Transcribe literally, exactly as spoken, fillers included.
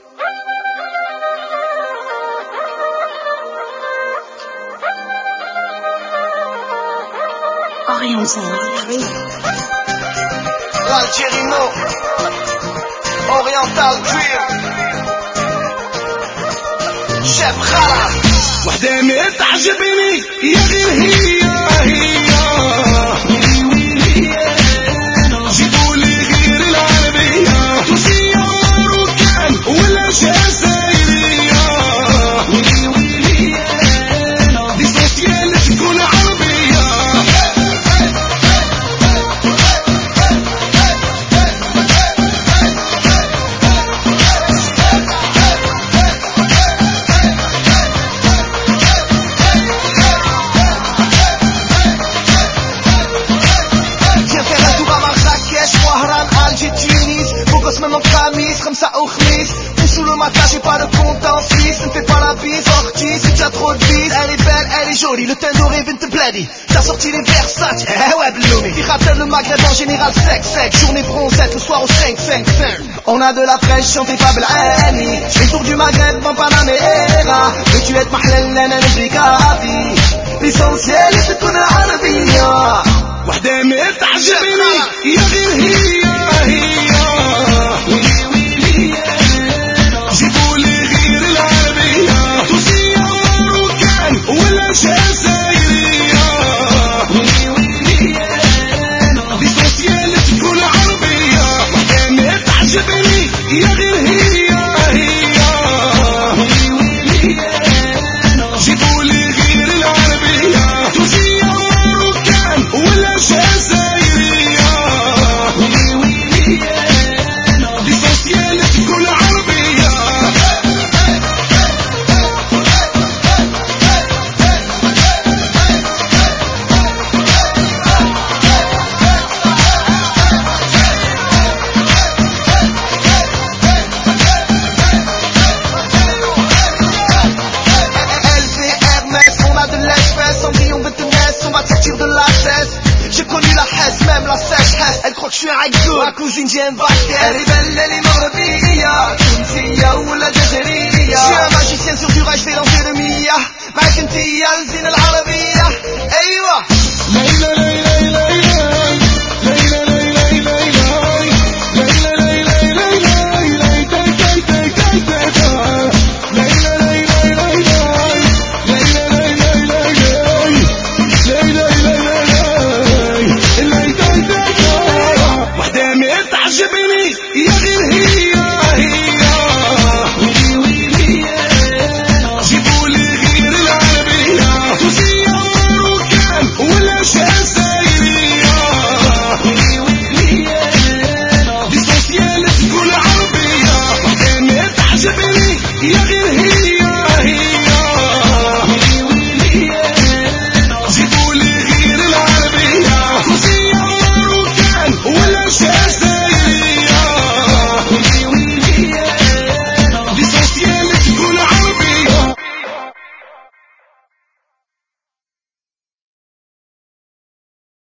Oriental. L'Algérino, Oriental Dream, Chef Khalaf. وحدة ما تعجبني يا غير هي هي جيبولي غير العربية تونسية وماروكان ولا جزائرية ليسونسيال تكون عربية خمسة وخميس sous le matin j'ai pas de compte en Suisse. Ne fais pas la bise, ortie, c'est déjà trop de bise. Elle est belle, elle est jolie, le teint doré vient te blady. T'as sorti les Versace, eh ouais Bloomy. Piratel le Maghreb en général sec sec. Journée bronzette, le soir au cinq cinq cinq. On a de la fraîche, chantez pas Belani. J'fais le tour du Maghreb en Panamera. Veux-tu être mahlel, nana, n'brikabi. L'essentiel c'est qu'on a arabia. وحدة ما تعجبني يا غير هي هي جيبولي غير العربية تونسية وماروكان ولا جزائرية ليسونسيال تكون عربية وحدة ما تعجبني يا غير هي هي جيبولي غير العربية تونسية وماروكان ولا جزائرية ليسونسيال تكون عربية J'ai connu la Hesse, même la sèche-hesse. Elle croit que je suis un haïku. Ma cousine, j'ai un vague. Elle est belle, elle est